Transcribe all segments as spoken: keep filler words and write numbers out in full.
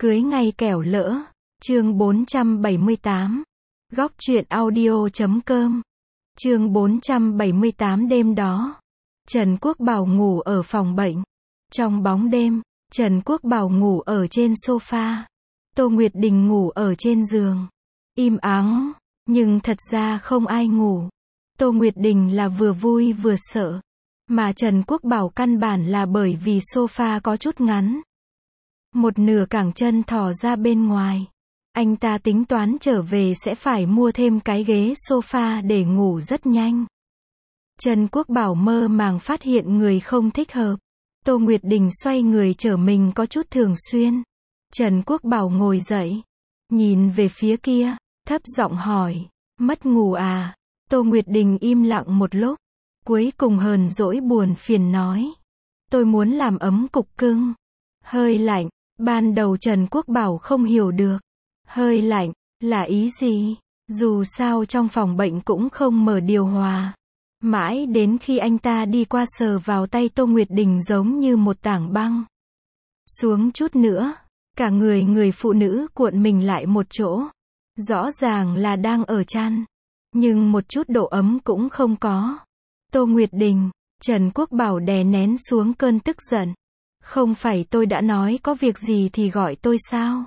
Cưới ngay kẻo lỡ. Chương bốn trăm bảy mươi tám. Góc truyện audio chấm com. Chương bốn trăm bảy mươi tám đêm đó. Trần Quốc Bảo ngủ ở phòng bệnh. Trong bóng đêm, Trần Quốc Bảo ngủ ở trên sofa. Tô Nguyệt Đình ngủ ở trên giường. Im ắng, nhưng thật ra không ai ngủ. Tô Nguyệt Đình là vừa vui vừa sợ. Mà Trần Quốc Bảo căn bản là bởi vì sofa có chút ngắn. Một nửa cẳng chân thò ra bên ngoài. Anh ta tính toán trở về sẽ phải mua thêm cái ghế sofa để ngủ rất nhanh. Trần Quốc Bảo mơ màng phát hiện người không thích hợp. Tô Nguyệt Đình xoay người trở mình có chút thường xuyên. Trần Quốc Bảo ngồi dậy, nhìn về phía kia, thấp giọng hỏi, mất ngủ à? Tô Nguyệt Đình im lặng một lúc, cuối cùng hờn dỗi buồn phiền nói, tôi muốn làm ấm cục cưng. Hơi lạnh, ban đầu Trần Quốc Bảo không hiểu được. Hơi lạnh, là ý gì? Dù sao trong phòng bệnh cũng không mở điều hòa. Mãi đến khi anh ta đi qua sờ vào tay Tô Nguyệt Đình giống như một tảng băng. Xuống chút nữa, cả người người phụ nữ cuộn mình lại một chỗ. Rõ ràng là đang ở chăn, nhưng một chút độ ấm cũng không có. Tô Nguyệt Đình, Trần Quốc Bảo đè nén xuống cơn tức giận. Không phải tôi đã nói có việc gì thì gọi tôi sao?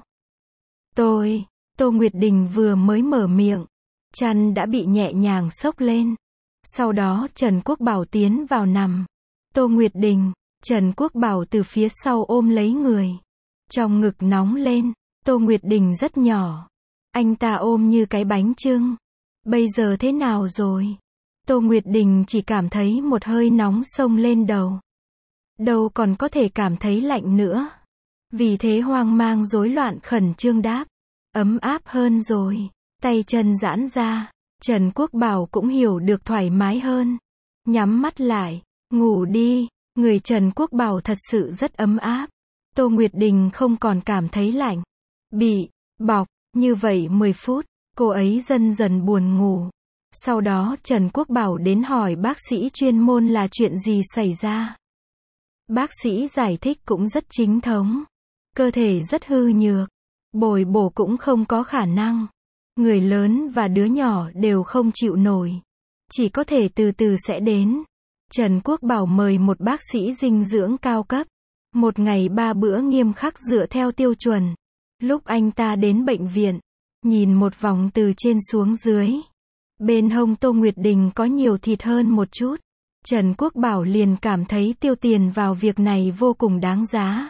Tôi, Tô Nguyệt Đình vừa mới mở miệng, chăn đã bị nhẹ nhàng xốc lên. Sau đó Trần Quốc Bảo tiến vào nằm. Tô Nguyệt Đình, Trần Quốc Bảo từ phía sau ôm lấy người. Trong ngực nóng lên, Tô Nguyệt Đình rất nhỏ. Anh ta ôm như cái bánh chưng. Bây giờ thế nào rồi? Tô Nguyệt Đình chỉ cảm thấy một hơi nóng xông lên đầu. Đâu còn có thể cảm thấy lạnh nữa. Vì thế hoang mang rối loạn khẩn trương đáp. Ấm áp hơn rồi. Tay chân giãn ra. Trần Quốc Bảo cũng hiểu được thoải mái hơn. Nhắm mắt lại. Ngủ đi. Người Trần Quốc Bảo thật sự rất ấm áp. Tô Nguyệt Đình không còn cảm thấy lạnh. Bị bọc. Như vậy mười phút. Cô ấy dần dần buồn ngủ. Sau đó Trần Quốc Bảo đến hỏi bác sĩ chuyên môn là chuyện gì xảy ra. Bác sĩ giải thích cũng rất chính thống. Cơ thể rất hư nhược. Bồi bổ cũng không có khả năng. Người lớn và đứa nhỏ đều không chịu nổi. Chỉ có thể từ từ sẽ đến. Trần Quốc Bảo mời một bác sĩ dinh dưỡng cao cấp. Một ngày ba bữa nghiêm khắc dựa theo tiêu chuẩn. Lúc anh ta đến bệnh viện, nhìn một vòng từ trên xuống dưới. Bên hông Tô Nguyệt Đình có nhiều thịt hơn một chút. Trần Quốc Bảo liền cảm thấy tiêu tiền vào việc này vô cùng đáng giá.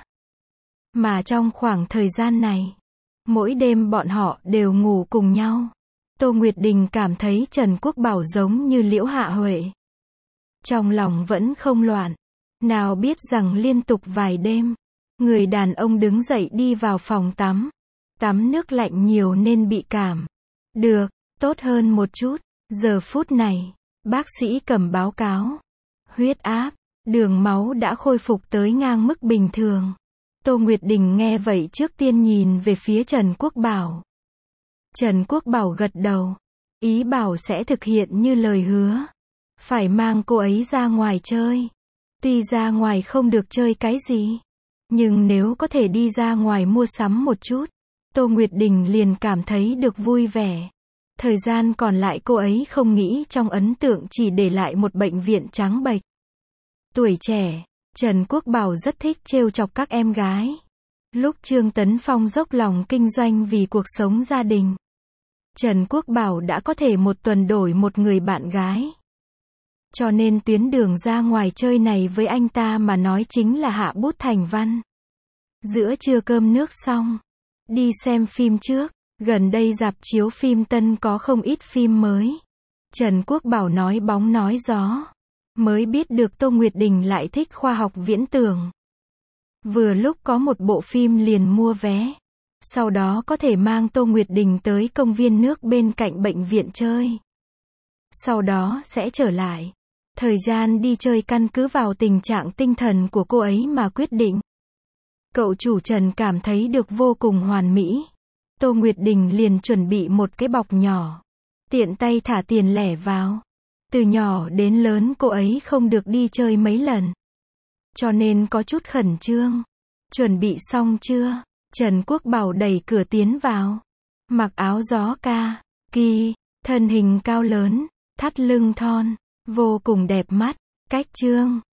Mà trong khoảng thời gian này, mỗi đêm bọn họ đều ngủ cùng nhau. Tô Nguyệt Đình cảm thấy Trần Quốc Bảo giống như Liễu Hạ Huệ. Trong lòng vẫn không loạn. Nào biết rằng liên tục vài đêm, người đàn ông đứng dậy đi vào phòng tắm. Tắm nước lạnh nhiều nên bị cảm. Được, tốt hơn một chút. Giờ phút này, bác sĩ cầm báo cáo. Huyết áp, đường máu đã khôi phục tới ngang mức bình thường. Tô Nguyệt Đình nghe vậy trước tiên nhìn về phía Trần Quốc Bảo. Trần Quốc Bảo gật đầu. Ý bảo sẽ thực hiện như lời hứa. Phải mang cô ấy ra ngoài chơi. Tuy ra ngoài không được chơi cái gì, nhưng nếu có thể đi ra ngoài mua sắm một chút, Tô Nguyệt Đình liền cảm thấy được vui vẻ. Thời gian còn lại cô ấy không nghĩ trong ấn tượng chỉ để lại một bệnh viện trắng bệch. Tuổi trẻ, Trần Quốc Bảo rất thích trêu chọc các em gái. Lúc Trương Tấn Phong dốc lòng kinh doanh vì cuộc sống gia đình, Trần Quốc Bảo đã có thể một tuần đổi một người bạn gái. Cho nên tuyến đường ra ngoài chơi này với anh ta mà nói chính là hạ bút thành văn. Giữa trưa cơm nước xong, đi xem phim trước. Gần đây rạp chiếu phim Tân có không ít phim mới. Trần Quốc Bảo nói bóng nói gió. Mới biết được Tô Nguyệt Đình lại thích khoa học viễn tưởng. Vừa lúc có một bộ phim liền mua vé. Sau đó có thể mang Tô Nguyệt Đình tới công viên nước bên cạnh bệnh viện chơi. Sau đó sẽ trở lại. Thời gian đi chơi căn cứ vào tình trạng tinh thần của cô ấy mà quyết định. Cậu chủ Trần cảm thấy được vô cùng hoàn mỹ. Tô Nguyệt Đình liền chuẩn bị một cái bọc nhỏ. Tiện tay thả tiền lẻ vào. Từ nhỏ đến lớn cô ấy không được đi chơi mấy lần. Cho nên có chút khẩn trương. Chuẩn bị xong chưa? Trần Quốc Bảo đẩy cửa tiến vào. Mặc áo gió ca, ki, thân hình cao lớn, thắt lưng thon, vô cùng đẹp mắt. Cách Trương